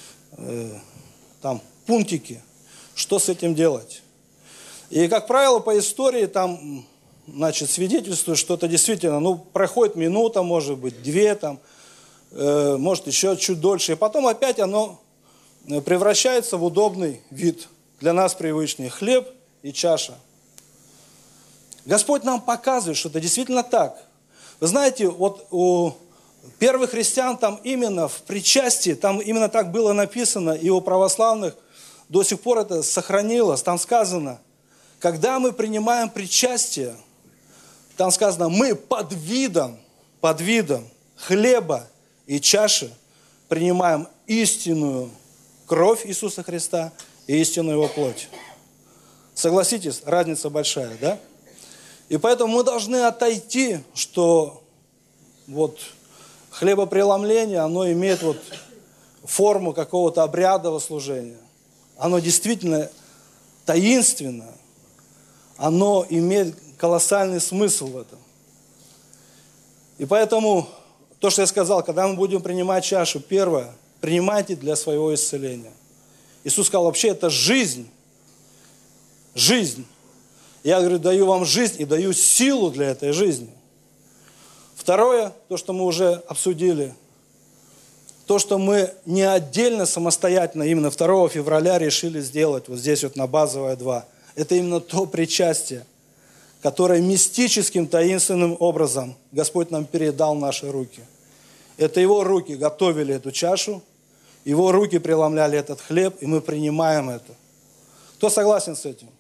там пунктики, что с этим делать. И, как правило, по истории там, значит, свидетельствует, что это действительно, проходит минута, может быть, 2, там, может, еще чуть дольше. И потом опять оно превращается в удобный вид, для нас привычный хлеб и чаша. Господь нам показывает, что это действительно так. Вы знаете, вот у первых христиан там именно в причастии, там именно так было написано, и у православных до сих пор это сохранилось. Там сказано, когда мы принимаем причастие, там сказано, мы под видом хлеба и чаши принимаем истинную кровь Иисуса Христа и истинную Его плоть. Согласитесь, разница большая, да? И поэтому мы должны отойти, что вот хлебопреломление, оно имеет вот форму какого-то обрядового служения. Оно действительно таинственно, оно имеет колоссальный смысл в этом. И поэтому то, что я сказал, когда мы будем принимать чашу, первое, принимайте для своего исцеления. Иисус сказал, вообще это жизнь. Жизнь. Я говорю, даю вам жизнь и даю силу для этой жизни. Второе, то, что мы уже обсудили, то, что мы не отдельно, самостоятельно, именно 2 февраля решили сделать, вот здесь вот на Базовая 2, это именно то причастие, которое мистическим, таинственным образом Господь нам передал в наши руки. Это Его руки готовили эту чашу, Его руки преломляли этот хлеб, и мы принимаем это. Кто согласен с этим?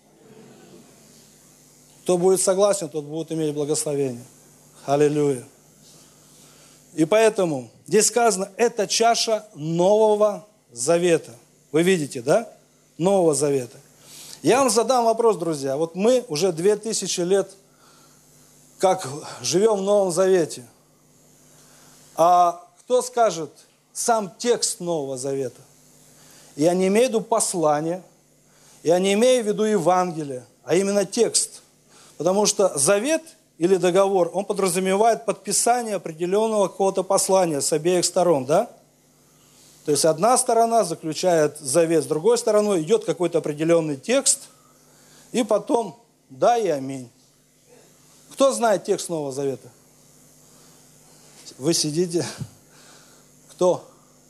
Кто будет согласен, тот будет иметь благословение. Аллилуйя. И поэтому здесь сказано, это чаша Нового Завета. Вы видите, да? Нового Завета. Я вам задам вопрос, друзья. Вот мы уже 2000 лет как живем в Новом Завете. А кто скажет сам текст Нового Завета? Я не имею в виду послание, я не имею в виду Евангелие, а именно текст. Потому что завет или договор, он подразумевает подписание определенного какого-то послания с обеих сторон, да? То есть одна сторона заключает завет, с другой стороной идет какой-то определенный текст, и потом да и аминь. Кто знает текст Нового Завета? Вы сидите. Кто?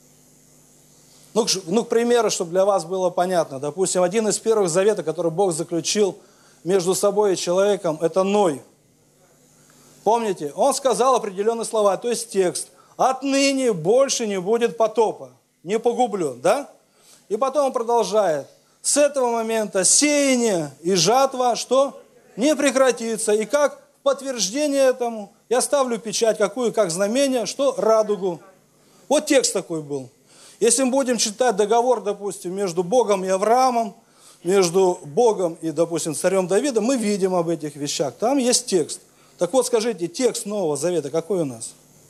К примеру, чтобы для вас было понятно. Допустим, один из первых заветов, который Бог заключил между собой и человеком, это Ной. Помните? Он сказал определенные слова, то есть текст. Отныне больше не будет потопа, не погублен, да? И потом он продолжает. С этого момента сеяние и жатва, что? Не прекратится. И как подтверждение этому, я ставлю печать, какую, как знамение, что? Радугу. Вот текст такой был. Если мы будем читать договор, допустим, между Богом и Авраамом, между Богом и, допустим, царем Давидом, мы видим об этих вещах. Там есть текст. Так вот, скажите, текст Нового Завета какой у нас?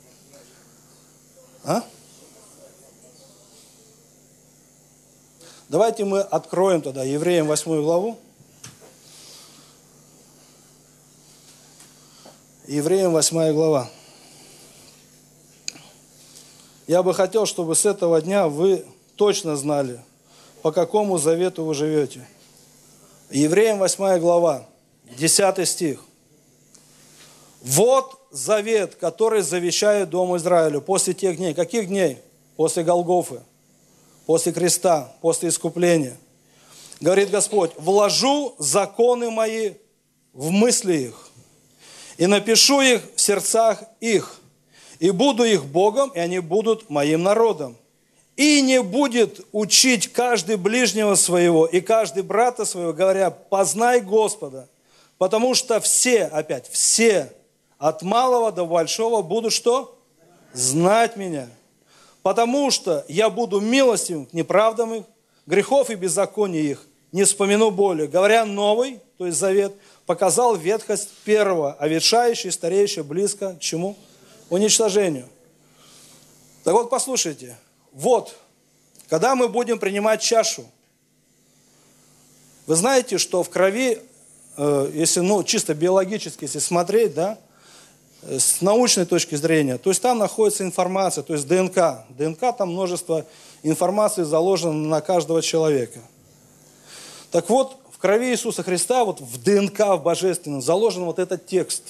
А? Давайте мы откроем тогда Евреям 8 главу. Евреям 8 глава. Я бы хотел, чтобы с этого дня вы точно знали, по какому завету вы живете. Евреям 8 глава, 10 стих. Вот завет, который завещает Дому Израилю после тех дней. Каких дней? После Голгофы, после креста, после искупления. Говорит Господь, вложу законы мои в мысли их. и напишу их в сердцах их, и буду их Богом, и они будут моим народом. И не будет учить каждый ближнего своего и каждый брата своего, говоря, познай Господа, потому что все, опять, все, от малого до большого будут что? Знать меня. Потому что я буду милостивым к неправдам их, грехов и беззаконий их не вспомину более. Говоря новый, то есть завет, показал ветхость первого, а ветшающее и стареющее близко к чему? Уничтожению. Так вот, послушайте. Вот, когда мы будем принимать чашу, вы знаете, что в крови, если чисто биологически, если смотреть, да, с научной точки зрения, то есть там находится информация, то есть ДНК. ДНК, там множество информации заложено на каждого человека. Так вот, в крови Иисуса Христа, вот в ДНК, в божественном, заложен вот этот текст.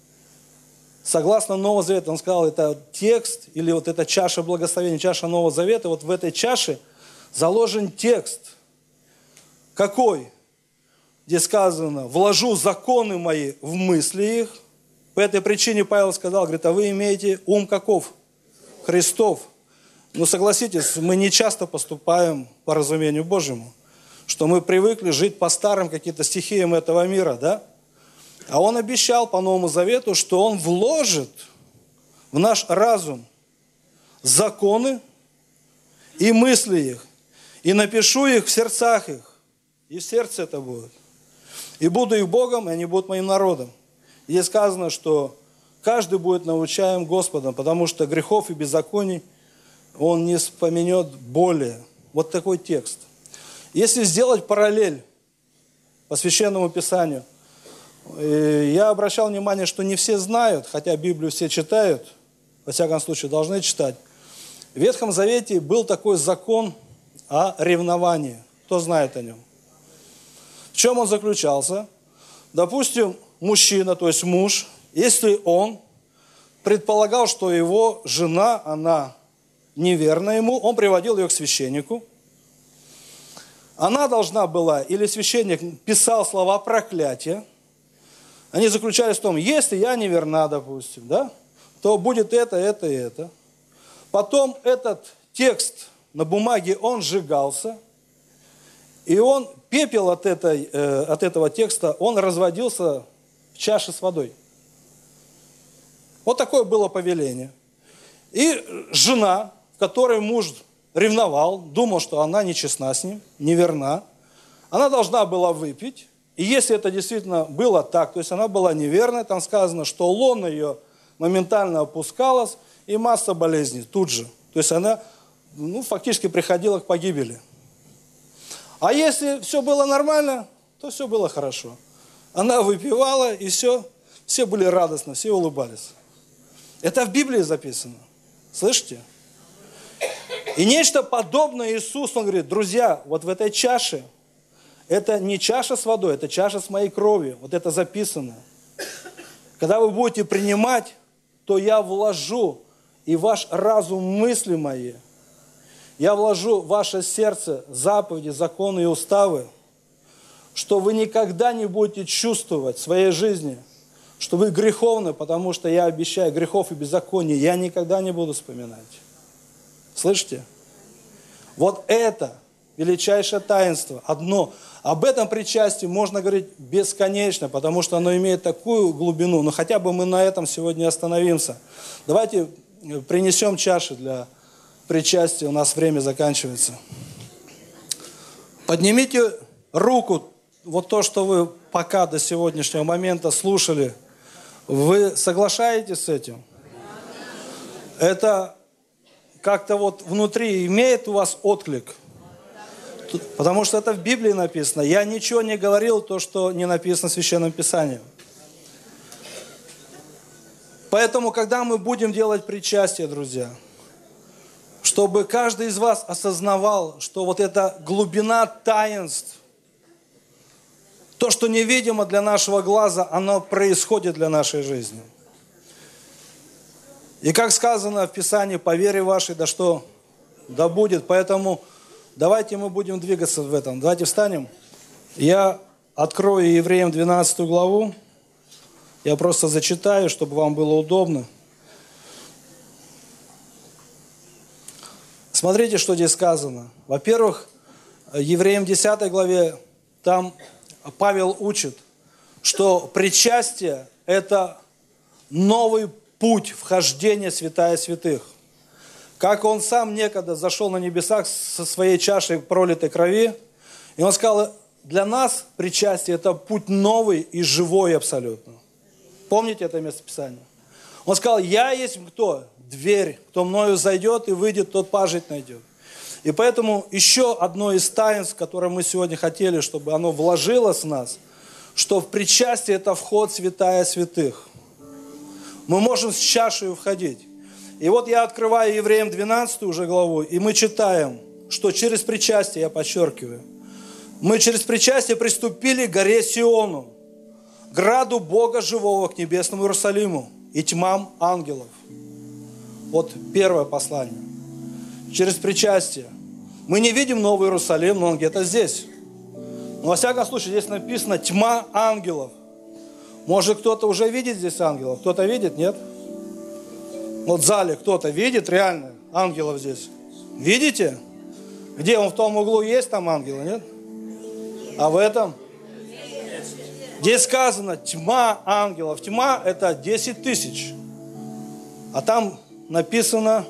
Согласно Нового Завета, он сказал, это текст, или вот эта чаша благословения, чаша Нового Завета, вот в этой чаше заложен текст. Какой? Где сказано, вложу законы мои в мысли их. По этой причине Павел сказал, говорит, а вы имеете ум каков? Христов. Но согласитесь, мы не часто поступаем по разумению Божьему, что мы привыкли жить по старым каким-то стихиям этого мира, да? А он обещал по Новому Завету, что он вложит в наш разум законы и мысли их, и напишу их в сердцах их, и в сердце это будет. И буду их Богом, и они будут моим народом. И здесь сказано, что каждый будет научаем Господом, потому что грехов и беззаконий он не вспомнет более. Вот такой текст. Если сделать параллель по Священному Писанию, я обращал внимание, что не все знают, хотя Библию все читают, во всяком случае должны читать. В Ветхом Завете был такой закон о ревновании. Кто знает о нем? В чем он заключался? Допустим, мужчина, то есть муж, если он предполагал, что его жена, она неверна ему, он приводил ее к священнику. Она должна была, или священник писал слова проклятия. Они заключались в том, если я неверна, допустим, да, то будет это и это. Потом этот текст на бумаге, он сжигался, и он, пепел от этого текста, он разводился в чаше с водой. Вот такое было повеление. И жена, в которой муж ревновал, думал, что она нечестна с ним, неверна, она должна была выпить. И если это действительно было так, то есть она была неверной, там сказано, что лона ее моментально опускалась, и масса болезней тут же. То есть она фактически приходила к погибели. А если все было нормально, то все было хорошо. Она выпивала, и все были радостны, все улыбались. Это в Библии записано. Слышите? И нечто подобное Иисус, Он говорит, друзья, вот в этой чаше, это не чаша с водой, это чаша с моей кровью. Вот это записано. Когда вы будете принимать, то я вложу и ваш разум мысли мои. Я вложу в ваше сердце заповеди, законы и уставы, что вы никогда не будете чувствовать в своей жизни, что вы греховны, потому что я обещаю, грехов и беззаконий я никогда не буду вспоминать. Слышите? Вот это величайшее таинство, одно. Об этом причастии можно говорить бесконечно, потому что оно имеет такую глубину. Но хотя бы мы на этом сегодня остановимся. Давайте принесем чаши для причастия, у нас время заканчивается. Поднимите руку, вот то, что вы пока до сегодняшнего момента слушали. Вы соглашаетесь с этим? Это как-то вот внутри имеет у вас отклик? Потому что это в Библии написано. Я ничего не говорил, то, что не написано в Священном Писании. Поэтому, когда мы будем делать причастие, друзья, чтобы каждый из вас осознавал, что вот эта глубина таинств, то, что невидимо для нашего глаза, оно происходит для нашей жизни. И как сказано в Писании, по вере вашей, да будет. Поэтому давайте мы будем двигаться в этом. Давайте встанем. Я открою Евреям 12 главу Я просто зачитаю, чтобы вам было удобно. Смотрите, что здесь сказано. Во-первых, Евреям 10 главе, там Павел учит, что причастие – это новый путь вхождения в святая святых. Как он сам некогда зашел на небесах со своей чашей пролитой крови, и он сказал, для нас причастие – это путь новый и живой абсолютно. Помните это местописание? Он сказал, я есть кто? Дверь. Кто мною зайдет и выйдет, тот пажить найдет. И поэтому еще одно из таинств, которое мы сегодня хотели, чтобы оно вложилось в нас, что в причастие это вход в святая святых. Мы можем с чашей входить. И вот я открываю Евреям 12 уже главу, и мы читаем, что через причастие, я подчеркиваю, мы через причастие приступили к горе Сиону, граду Бога живого, к небесному Иерусалиму и тьмам ангелов. Вот первое послание. Через причастие. Мы не видим Новый Иерусалим, но он где-то здесь. Но во всяком случае здесь написано тьма ангелов. Может, кто-то уже видит здесь ангелов? Кто-то видит, нет? Вот в зале кто-то видит реально ангелов здесь? Видите? Где он в том углу есть там ангелы, нет? А в этом? Здесь сказано тьма ангелов. Тьма это 10 тысяч. А там написано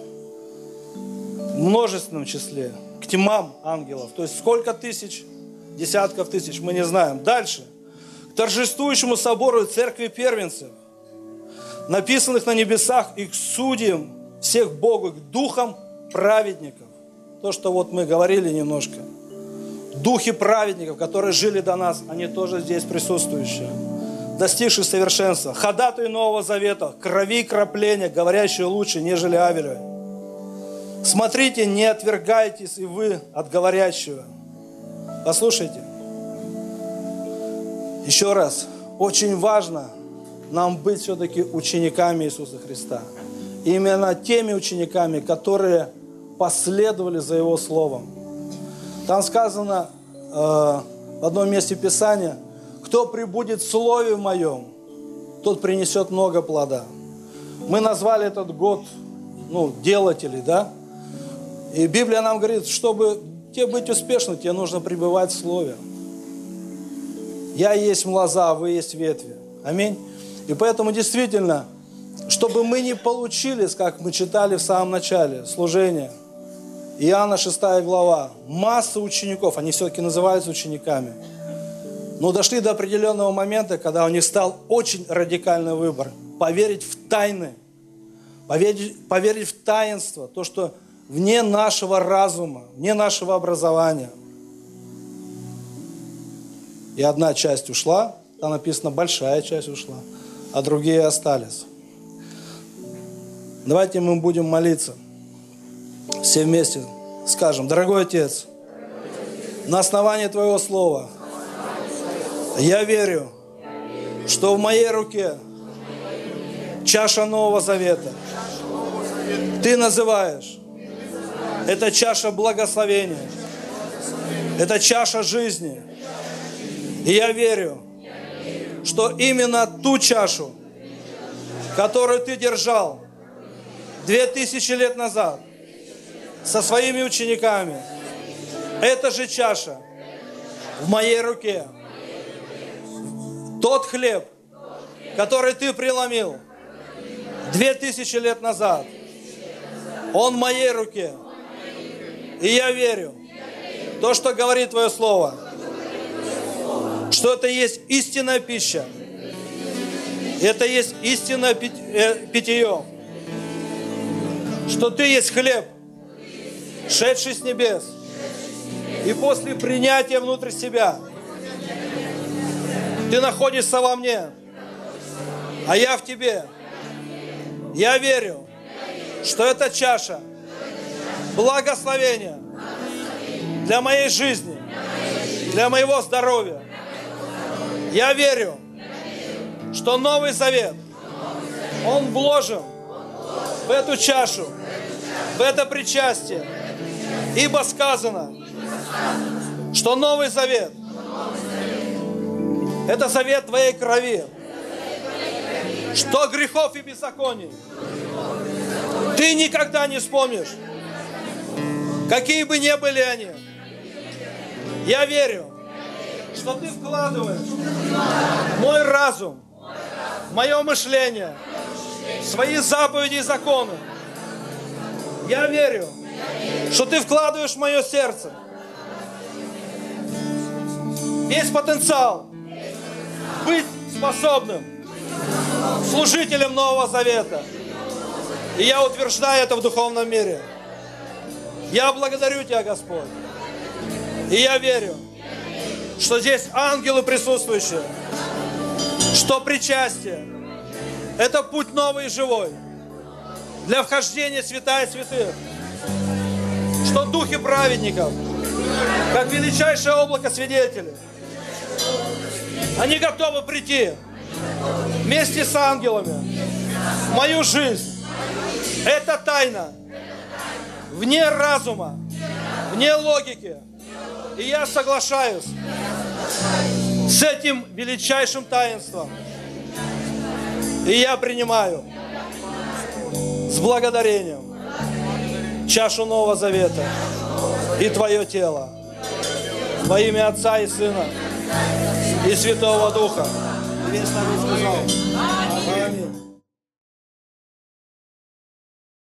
в множественном числе. К тьмам ангелов. То есть сколько тысяч? Десятков тысяч, мы не знаем. Дальше. К торжествующему собору церкви первенцев, написанных на небесах, и к судьям всех Богу, к духам праведников. То, что вот мы говорили немножко. Духи праведников, которые жили до нас, они тоже здесь присутствующие. Достигшие совершенства. Ходатую Нового Завета, крови и кропления, говорящие лучше, нежели Авеля. Смотрите, не отвергайтесь и вы от говорящего. Послушайте. Еще раз. Очень важно нам быть все-таки учениками Иисуса Христа. Именно теми учениками, которые последовали за Его Словом. Там сказано в одном месте Писания, кто пребудет в Слове Моем, тот принесет много плода. Мы назвали этот год, делателей, да? И Библия нам говорит, чтобы тебе быть успешным, тебе нужно пребывать в Слове. Я есть лоза, вы есть ветви. Аминь. И поэтому действительно, чтобы мы не получились, как мы читали в самом начале служения, Иоанна 6 глава, масса учеников, они все-таки называются учениками, но дошли до определенного момента, когда у них стал очень радикальный выбор. Поверить в тайны, поверить в таинство, то, что вне нашего разума, вне нашего образования. И одна часть ушла, там написано, большая часть ушла, а другие остались. Давайте мы будем молиться. Все вместе скажем, дорогой Отец, на основании Твоего Слова я верю, что в моей руке чаша Нового Завета. Ты называешь. Это чаша благословения. Это чаша жизни. И я верю, что именно ту чашу, которую Ты держал 2000 лет назад со своими учениками, эта же чаша в моей руке. Тот хлеб, который Ты преломил 2000 лет назад, он в моей руке. И я верю, то, что говорит Твое Слово, что это есть истинная пища, это есть истинное питье, что Ты есть хлеб, шедший с небес, и после принятия внутрь себя Ты находишься во мне, а я в Тебе. Я верю, что эта чаша благословения для моей жизни, для моего здоровья. Я верю, что Новый Завет, он вложен в эту чашу, в это причастие. Ибо сказано, что Новый Завет – это завет Твоей крови. что грехов и беззаконий ты никогда не вспомнишь, какие бы ни были они. Я верю, что ты вкладываешь в мой разум, в мое мышление, свои заповеди и законы. Я верю, что ты вкладываешь в мое сердце весь потенциал быть способным служителем Нового Завета. И я утверждаю это в духовном мире. Я благодарю Тебя, Господь. И я верю, что здесь ангелы присутствующие, что причастие – это путь новый и живой для вхождения в святая святых, что духи праведников, как величайшее облако свидетелей, они готовы прийти вместе с ангелами в мою жизнь. Это тайна, вне разума, вне логики. И я соглашаюсь с этим величайшим таинством. И я принимаю с благодарением чашу Нового Завета и Твое тело во имя Отца и Сына и Святого Духа. И весь народ сказал: Аминь.